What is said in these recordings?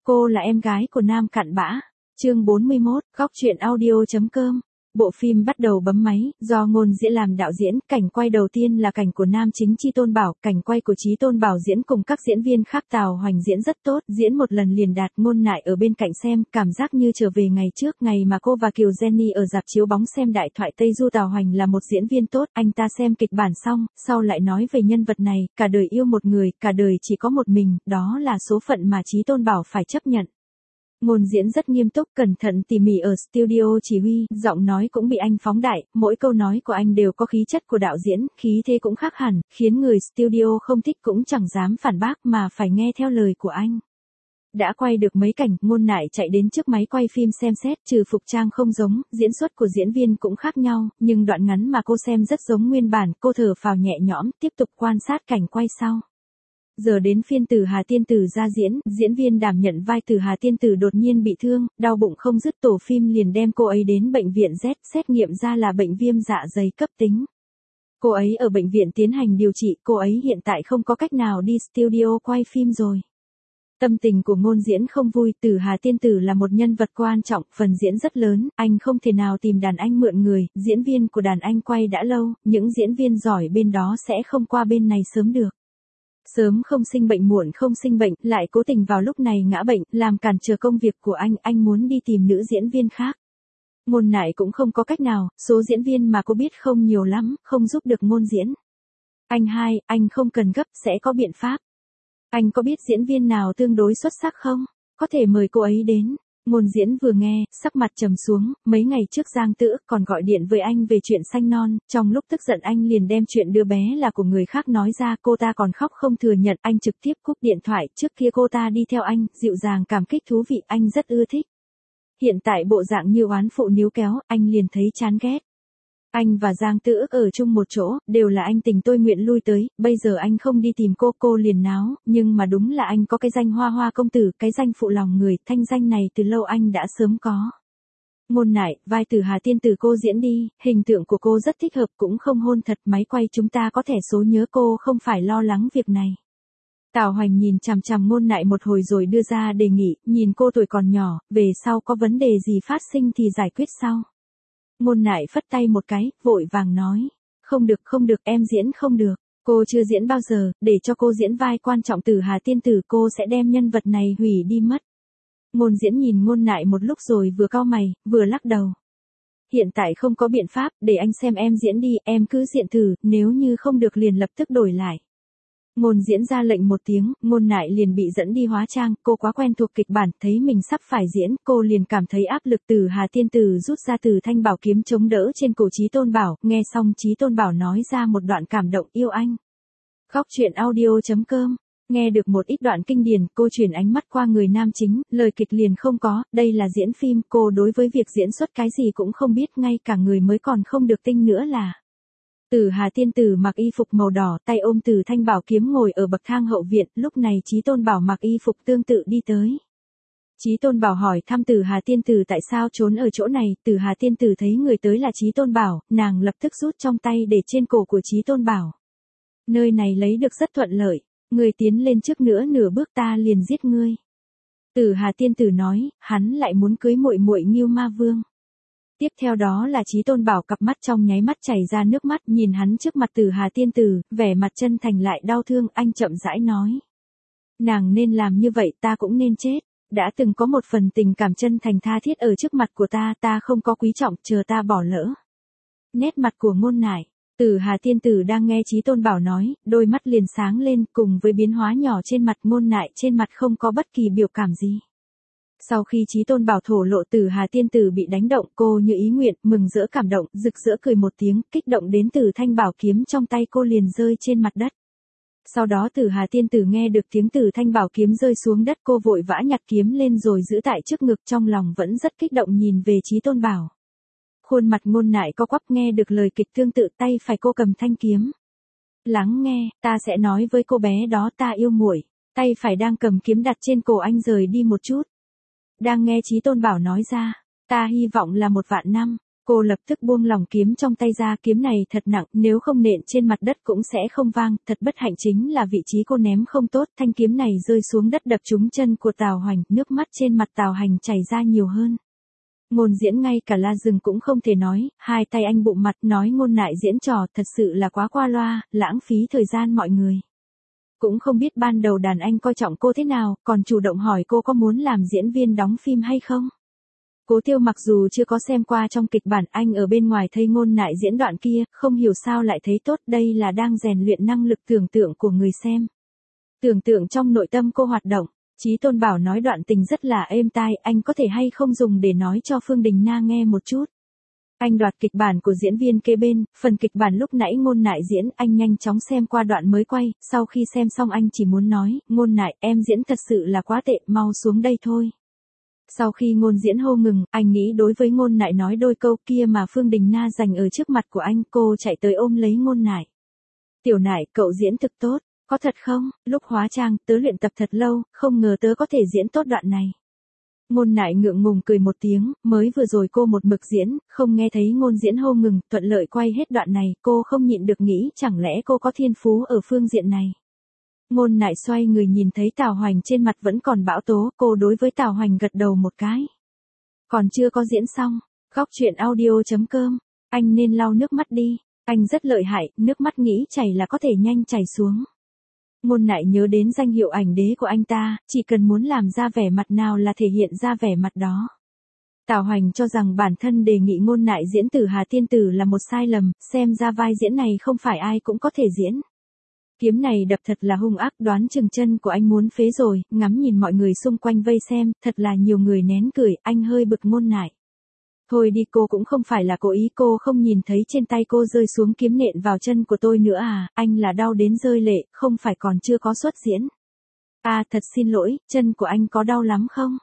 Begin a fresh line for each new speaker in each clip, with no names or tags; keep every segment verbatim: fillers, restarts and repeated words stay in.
Cô là em gái của Nam Cặn Bã. Chương bốn mươi mốt, góc truyện audio.com. Bộ phim bắt đầu bấm máy, do Ngôn Diễn làm đạo diễn, cảnh quay đầu tiên là cảnh của nam chính Chí Tôn Bảo, cảnh quay của Chí Tôn Bảo diễn cùng các diễn viên khác. Tào Hoành diễn rất tốt, diễn một lần liền đạt. Ngôn Nại ở bên cạnh xem, cảm giác như trở về ngày trước, ngày mà cô và Kiều Jenny ở rạp chiếu bóng xem Đại Thoại Tây Du. Tào Hoành là một diễn viên tốt, anh ta xem kịch bản xong, sau lại nói về nhân vật này, cả đời yêu một người, cả đời chỉ có một mình, đó là số phận mà Chí Tôn Bảo phải chấp nhận. Ngôn Diễn rất nghiêm túc, cẩn thận tỉ mỉ ở studio chỉ huy, giọng nói cũng bị anh phóng đại, mỗi câu nói của anh đều có khí chất của đạo diễn, khí thế cũng khác hẳn, khiến người studio không thích cũng chẳng dám phản bác mà phải nghe theo lời của anh. Đã quay được mấy cảnh, Ngôn Nại chạy đến trước máy quay phim xem xét, trừ phục trang không giống, diễn xuất của diễn viên cũng khác nhau, nhưng đoạn ngắn mà cô xem rất giống nguyên bản, cô thở phào nhẹ nhõm, tiếp tục quan sát cảnh quay sau. Giờ đến phiên Tử Hà Tiên Tử ra diễn, diễn viên đảm nhận vai Tử Hà Tiên Tử đột nhiên bị thương, đau bụng không dứt, tổ phim liền đem cô ấy đến bệnh viện Z, xét nghiệm ra là bệnh viêm dạ dày cấp tính. Cô ấy ở bệnh viện tiến hành điều trị, cô ấy hiện tại không có cách nào đi studio quay phim rồi. Tâm tình của Ngôn Diễn không vui, Tử Hà Tiên Tử là một nhân vật quan trọng, phần diễn rất lớn, anh không thể nào tìm đàn anh mượn người, diễn viên của đàn anh quay đã lâu, những diễn viên giỏi bên đó sẽ không qua bên này sớm được. Sớm không sinh bệnh muộn không sinh bệnh, lại cố tình vào lúc này ngã bệnh, làm cản trở công việc của anh, anh muốn đi tìm nữ diễn viên khác. Ngôn Nại cũng không có cách nào, số diễn viên mà cô biết không nhiều lắm, không giúp được Ngôn Diễn. Anh hai, anh không cần gấp, sẽ có biện pháp. Anh có biết diễn viên nào tương đối xuất sắc không? Có thể mời cô ấy đến. Ngôn Diễn vừa nghe, sắc mặt trầm xuống, mấy ngày trước Giang Tử còn gọi điện với anh về chuyện sanh non, trong lúc tức giận anh liền đem chuyện đứa bé là của người khác nói ra, cô ta còn khóc không thừa nhận, anh trực tiếp cúp điện thoại, trước kia cô ta đi theo anh, dịu dàng cảm kích thú vị, anh rất ưa thích. Hiện tại bộ dạng như oán phụ níu kéo, anh liền thấy chán ghét. Anh và Giang Tử ở chung một chỗ, đều là anh tình tôi nguyện lui tới, bây giờ anh không đi tìm cô, cô liền náo, nhưng mà đúng là anh có cái danh Hoa Hoa công tử, cái danh phụ lòng người, thanh danh này từ lâu anh đã sớm có. Ngôn Nại, vai Tử Hà Tiên Tử cô diễn đi, hình tượng của cô rất thích hợp, cũng không hôn thật, máy quay chúng ta có thẻ số nhớ, cô không phải lo lắng việc này. Tào Hoành nhìn chằm chằm Ngôn Nại một hồi rồi đưa ra đề nghị, nhìn cô tuổi còn nhỏ, về sau có vấn đề gì phát sinh thì giải quyết sau. Ngôn Nại phất tay một cái, vội vàng nói, không được không được, em diễn không được, cô chưa diễn bao giờ, để cho cô diễn vai quan trọng Tử Hà Tiên Tử cô sẽ đem nhân vật này hủy đi mất. Ngôn Diễn nhìn Ngôn Nại một lúc rồi vừa cau mày, vừa lắc đầu. Hiện tại không có biện pháp, để anh xem em diễn đi, em cứ diễn thử, nếu như không được liền lập tức đổi lại. Ngôn Diễn ra lệnh một tiếng, Ngôn Nại liền bị dẫn đi hóa trang, cô quá quen thuộc kịch bản, thấy mình sắp phải diễn, cô liền cảm thấy áp lực. Tử Hà Tiên Tử rút ra từ thanh bảo kiếm chống đỡ trên cổ Chí Tôn Bảo, nghe xong Chí Tôn Bảo nói ra một đoạn cảm động, yêu anh. Góc truyện audio.com, nghe được một ít đoạn kinh điển, cô chuyển ánh mắt qua người nam chính, lời kịch liền không có, đây là diễn phim, cô đối với việc diễn xuất cái gì cũng không biết, ngay cả người mới còn không được tinh nữa là. Tử Hà Tiên Tử mặc y phục màu đỏ, tay ôm từ thanh bảo kiếm ngồi ở bậc thang hậu viện, lúc này Chí Tôn Bảo mặc y phục tương tự đi tới. Chí Tôn Bảo hỏi thăm Tử Hà Tiên Tử tại sao trốn ở chỗ này, Tử Hà Tiên Tử thấy người tới là Chí Tôn Bảo, nàng lập tức rút trong tay để trên cổ của Chí Tôn Bảo. Nơi này lấy được rất thuận lợi, người tiến lên trước nữa nửa bước ta liền giết ngươi. Tử Hà Tiên Tử nói, hắn lại muốn cưới muội muội Ngưu Ma Vương. Tiếp theo đó là Chí Tôn Bảo cặp mắt trong nháy mắt chảy ra nước mắt, nhìn hắn trước mặt Tử Hà Tiên Tử, vẻ mặt chân thành lại đau thương, anh chậm rãi nói. Nàng nên làm như vậy, ta cũng nên chết, đã từng có một phần tình cảm chân thành tha thiết ở trước mặt của ta, ta không có quý trọng, chờ ta bỏ lỡ. Nét mặt của Ngôn Nại, Tử Hà Tiên Tử đang nghe Chí Tôn Bảo nói, đôi mắt liền sáng lên, cùng với biến hóa nhỏ trên mặt Ngôn Nại, trên mặt không có bất kỳ biểu cảm gì. Sau khi Chí Tôn Bảo thổ lộ Tử Hà Tiên Tử bị đánh động, cô như ý nguyện, mừng rỡ cảm động, rực rỡ cười một tiếng, kích động đến từ thanh bảo kiếm trong tay cô liền rơi trên mặt đất. Sau đó Tử Hà Tiên Tử nghe được tiếng từ thanh bảo kiếm rơi xuống đất, cô vội vã nhặt kiếm lên rồi giữ tại trước ngực, trong lòng vẫn rất kích động nhìn về Chí Tôn Bảo. Khuôn mặt Ngôn Nại co quắp, nghe được lời kịch tương tự, tay phải cô cầm thanh kiếm. Lắng nghe, ta sẽ nói với cô bé đó ta yêu muội. Tay phải đang cầm kiếm đặt trên cổ anh rời đi một chút. Đang nghe Chí Tôn Bảo nói ra, ta hy vọng là một vạn năm. Cô lập tức buông lỏng kiếm trong tay ra, kiếm này thật nặng, nếu không nện trên mặt đất cũng sẽ không vang, thật bất hạnh chính là vị trí cô ném không tốt, thanh kiếm này rơi xuống đất đập trúng chân của Tào Hoành, nước mắt trên mặt Tào Hành chảy ra nhiều hơn. Ngôn Diễn ngay cả la rừng cũng không thể nói, hai tay anh bụng mặt nói Ngôn Nại diễn trò thật sự là quá qua loa, lãng phí thời gian mọi người. Cũng không biết ban đầu đàn anh coi trọng cô thế nào, còn chủ động hỏi cô có muốn làm diễn viên đóng phim hay không. Cố Tiêu mặc dù chưa có xem qua trong kịch bản, anh ở bên ngoài thấy Ngôn Nại diễn đoạn kia, không hiểu sao lại thấy tốt, đây là đang rèn luyện năng lực tưởng tượng của người xem. Tưởng tượng trong nội tâm cô hoạt động. Chí Tôn bảo nói đoạn tình rất là êm tai, anh có thể hay không dùng để nói cho Phương Đình Na nghe một chút. Anh đoạt kịch bản của diễn viên kế bên, phần kịch bản lúc nãy Ngôn Nại diễn, anh nhanh chóng xem qua đoạn mới quay, sau khi xem xong anh chỉ muốn nói, Ngôn Nại, em diễn thật sự là quá tệ, mau xuống đây thôi. Sau khi Ngôn Diễn hô ngừng, anh nghĩ đối với Ngôn Nại nói đôi câu kia mà Phương Đình Na dành ở trước mặt của anh, cô chạy tới ôm lấy Ngôn Nại. Tiểu Nại, cậu diễn thực tốt. Có thật không, lúc hóa trang, tớ luyện tập thật lâu, không ngờ tớ có thể diễn tốt đoạn này. Ngôn Nại ngượng ngùng cười một tiếng, mới vừa rồi cô một mực diễn, không nghe thấy Ngôn Diễn hô ngừng, thuận lợi quay hết đoạn này, cô không nhịn được nghĩ chẳng lẽ cô có thiên phú ở phương diện này. Ngôn Nại xoay người nhìn thấy Tào Hoành trên mặt vẫn còn bão tố, cô đối với Tào Hoành gật đầu một cái. Còn chưa có diễn xong, góc truyện audio chấm com, anh nên lau nước mắt đi, anh rất lợi hại, nước mắt nghĩ chảy là có thể nhanh chảy xuống. Ngôn Nại nhớ đến danh hiệu ảnh đế của anh ta, chỉ cần muốn làm ra vẻ mặt nào là thể hiện ra vẻ mặt đó. Tào Hoành cho rằng bản thân đề nghị Ngôn Nại diễn Tử Hà Tiên Tử là một sai lầm, xem ra vai diễn này không phải ai cũng có thể diễn. Kiếm này đập thật là hung ác, đoán chừng chân của anh muốn phế rồi, ngắm nhìn mọi người xung quanh vây xem, thật là nhiều người nén cười, anh hơi bực Ngôn Nại. Thôi đi, cô cũng không phải là cố ý, cô không nhìn thấy trên tay cô rơi xuống kiếm nện vào chân của tôi nữa à, anh là đau đến rơi lệ, không phải còn chưa có xuất diễn. À thật xin lỗi, chân của anh có đau lắm không?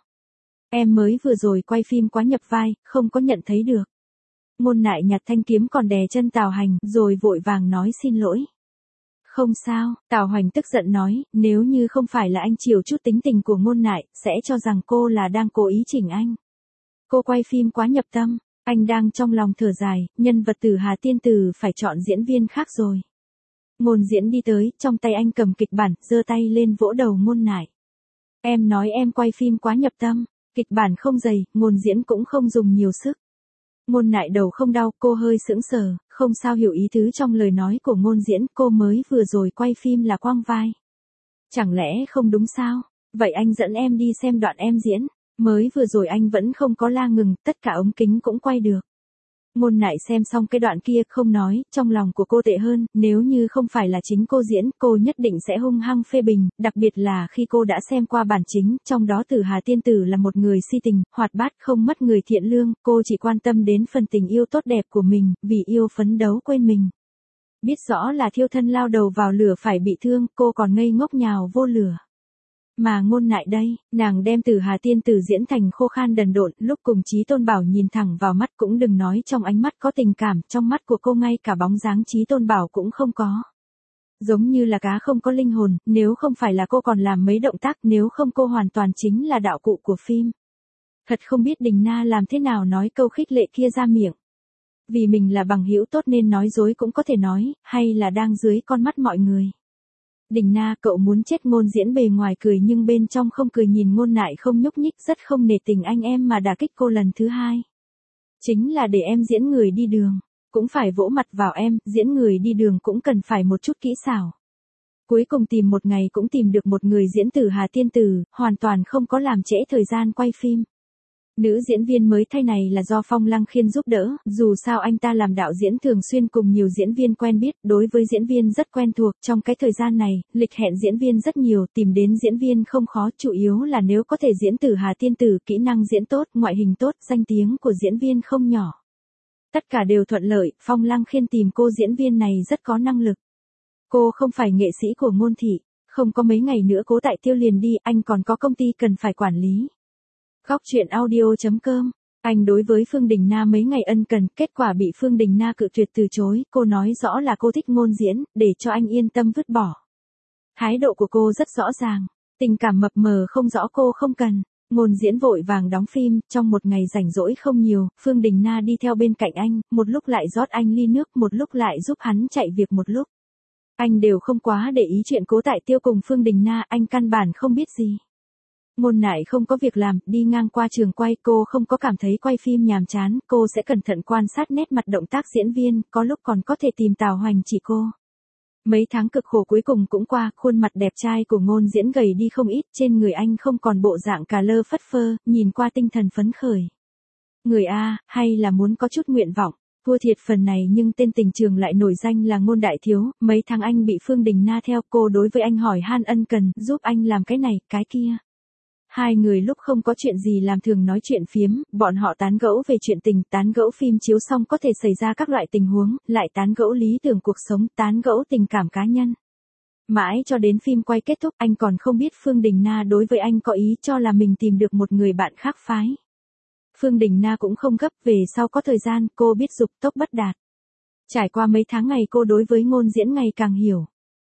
Em mới vừa rồi quay phim quá nhập vai, không có nhận thấy được. Ngôn Nại nhặt thanh kiếm còn đè chân Tào Hành, rồi vội vàng nói xin lỗi. Không sao, Tào Hoành tức giận nói, nếu như không phải là anh chiều chút tính tình của Ngôn Nại, sẽ cho rằng cô là đang cố ý chỉnh anh. Cô quay phim quá nhập tâm, anh đang trong lòng thở dài, nhân vật Tử Hà Tiên Tử phải chọn diễn viên khác rồi. Ngôn Diễn đi tới, trong tay anh cầm kịch bản, giơ tay lên vỗ đầu Ngôn Nại. Em nói em quay phim quá nhập tâm, kịch bản không dày, Ngôn Diễn cũng không dùng nhiều sức. Ngôn Nại đầu không đau, cô hơi sững sờ, không sao hiểu ý tứ trong lời nói của Ngôn Diễn, cô mới vừa rồi quay phim là quang vai. Chẳng lẽ không đúng sao? Vậy anh dẫn em đi xem đoạn em diễn. Mới vừa rồi anh vẫn không có la ngừng, tất cả ống kính cũng quay được. Ngôn Nại xem xong cái đoạn kia không nói, trong lòng của cô tệ hơn, nếu như không phải là chính cô diễn, cô nhất định sẽ hung hăng phê bình, đặc biệt là khi cô đã xem qua bản chính, trong đó Tử Hà Tiên Tử là một người si tình, hoạt bát không mất người thiện lương, cô chỉ quan tâm đến phần tình yêu tốt đẹp của mình, vì yêu phấn đấu quên mình. Biết rõ là thiêu thân lao đầu vào lửa phải bị thương, cô còn ngây ngốc nhào vô lửa. Mà Ngôn Nại đây, nàng đem Tử Hà Tiên Tử diễn thành khô khan đần độn, lúc cùng Chí Tôn Bảo nhìn thẳng vào mắt cũng đừng nói trong ánh mắt có tình cảm, trong mắt của cô ngay cả bóng dáng Chí Tôn Bảo cũng không có. Giống như là cá không có linh hồn, nếu không phải là cô còn làm mấy động tác, nếu không cô hoàn toàn chính là đạo cụ của phim. Thật không biết Đình Na làm thế nào nói câu khích lệ kia ra miệng. Vì mình là bằng hữu tốt nên nói dối cũng có thể nói, hay là đang dưới con mắt mọi người. Đình Na, cậu muốn chết. Ngôn Diễn bề ngoài cười nhưng bên trong không cười, nhìn Ngôn Nại không nhúc nhích, rất không nể tình anh em mà đả kích cô lần thứ hai. Chính là để em diễn người đi đường, cũng phải vỗ mặt vào em, diễn người đi đường cũng cần phải một chút kỹ xảo. Cuối cùng tìm một ngày cũng tìm được một người diễn Tử Hà Tiên Tử, hoàn toàn không có làm trễ thời gian quay phim. Nữ diễn viên mới thay này là do Phong Lăng Khiên giúp đỡ, dù sao anh ta làm đạo diễn thường xuyên cùng nhiều diễn viên quen biết, đối với diễn viên rất quen thuộc, trong cái thời gian này, lịch hẹn diễn viên rất nhiều, tìm đến diễn viên không khó, chủ yếu là nếu có thể diễn Tử Hà Tiên Tử, kỹ năng diễn tốt, ngoại hình tốt, danh tiếng của diễn viên không nhỏ. Tất cả đều thuận lợi, Phong Lăng Khiên tìm cô diễn viên này rất có năng lực. Cô không phải nghệ sĩ của Ngôn thị, không có mấy ngày nữa Cố Tại Tiêu liền đi, anh còn có công ty cần phải quản lý. Góc truyện audio chấm com, anh đối với Phương Đình Na mấy ngày ân cần, kết quả bị Phương Đình Na cự tuyệt từ chối, cô nói rõ là cô thích Ngôn Diễn, để cho anh yên tâm vứt bỏ. Thái độ của cô rất rõ ràng, tình cảm mập mờ không rõ cô không cần. Ngôn Diễn vội vàng đóng phim, trong một ngày rảnh rỗi không nhiều, Phương Đình Na đi theo bên cạnh anh, một lúc lại rót anh ly nước, một lúc lại giúp hắn chạy việc một lúc. Anh đều không quá để ý chuyện Cố Tại Tiêu cùng Phương Đình Na, anh căn bản không biết gì. Ngôn Nại không có việc làm, đi ngang qua trường quay, cô không có cảm thấy quay phim nhàm chán, cô sẽ cẩn thận quan sát nét mặt động tác diễn viên, có lúc còn có thể tìm Tào Hoành chỉ cô. Mấy tháng cực khổ cuối cùng cũng qua, khuôn mặt đẹp trai của Ngôn Diễn gầy đi không ít, trên người anh không còn bộ dạng cà lơ phất phơ, nhìn qua tinh thần phấn khởi. Người A, hay là muốn có chút nguyện vọng, thua thiệt phần này nhưng tên tình trường lại nổi danh là Ngôn Đại Thiếu, mấy tháng anh bị Phương Đình Na theo, cô đối với anh hỏi han ân cần, giúp anh làm cái này, cái kia. Hai người lúc không có chuyện gì làm thường nói chuyện phiếm, bọn họ tán gẫu về chuyện tình, tán gẫu phim chiếu xong có thể xảy ra các loại tình huống, lại tán gẫu lý tưởng cuộc sống, tán gẫu tình cảm cá nhân. Mãi cho đến phim quay kết thúc, anh còn không biết Phương Đình Na đối với anh có ý, cho là mình tìm được một người bạn khác phái. Phương Đình Na cũng không gấp, về sau có thời gian, cô biết dục tốc bất đạt. Trải qua mấy tháng ngày cô đối với Ngôn Diễn ngày càng hiểu.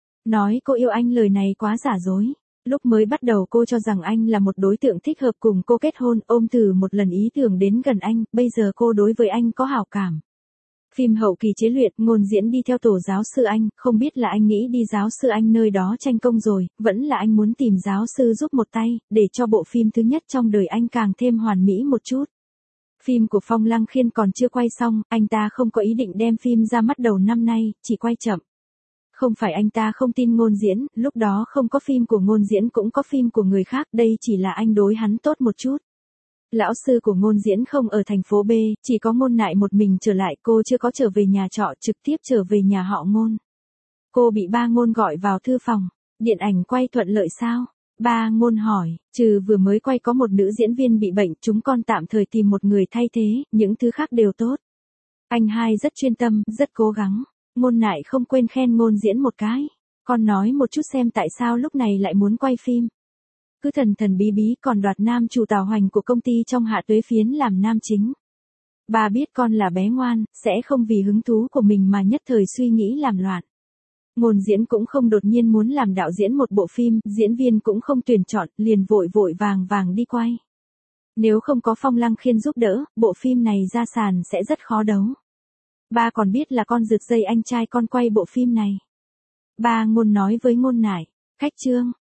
Nói cô yêu anh lời này quá giả dối. Lúc mới bắt đầu cô cho rằng anh là một đối tượng thích hợp cùng cô kết hôn, ôm thử một lần ý tưởng đến gần anh, bây giờ cô đối với anh có hảo cảm. Phim hậu kỳ chế luyện, Ngôn Diễn đi theo tổ giáo sư anh, không biết là anh nghĩ đi giáo sư anh nơi đó tranh công rồi, vẫn là anh muốn tìm giáo sư giúp một tay, để cho bộ phim thứ nhất trong đời anh càng thêm hoàn mỹ một chút. Phim của Phong Lăng Khiên còn chưa quay xong, anh ta không có ý định đem phim ra mắt đầu năm nay, chỉ quay chậm. Không phải anh ta không tin Ngôn Diễn, lúc đó không có phim của Ngôn Diễn cũng có phim của người khác, đây chỉ là anh đối hắn tốt một chút. Lão sư của Ngôn Diễn không ở thành phố B, chỉ có Ngôn Nại một mình trở lại, cô chưa có trở về nhà trọ, trực tiếp trở về nhà họ Ngôn. Cô bị ba Ngôn gọi vào thư phòng, điện ảnh quay thuận lợi sao? Ba Ngôn hỏi, trừ vừa mới quay có một nữ diễn viên bị bệnh, chúng con tạm thời tìm một người thay thế, những thứ khác đều tốt. Anh hai rất chuyên tâm, rất cố gắng. Ngôn Nại không quên khen Ngôn Diễn một cái. Con nói một chút xem tại sao lúc này lại muốn quay phim. Cứ thần thần bí bí còn đoạt nam chủ Tào Hoành của công ty trong Hạ Tuế Phiến làm nam chính. Bà biết con là bé ngoan, sẽ không vì hứng thú của mình mà nhất thời suy nghĩ làm loạn. Ngôn Diễn cũng không đột nhiên muốn làm đạo diễn một bộ phim, diễn viên cũng không tuyển chọn, liền vội vội vàng vàng đi quay. Nếu không có Phong Lăng Khiên giúp đỡ, bộ phim này ra sàn sẽ rất khó đấu. Ba còn biết là con rượt dây anh trai con quay bộ phim này. Ba Ngôn nói với Ngôn Nại, khách trương,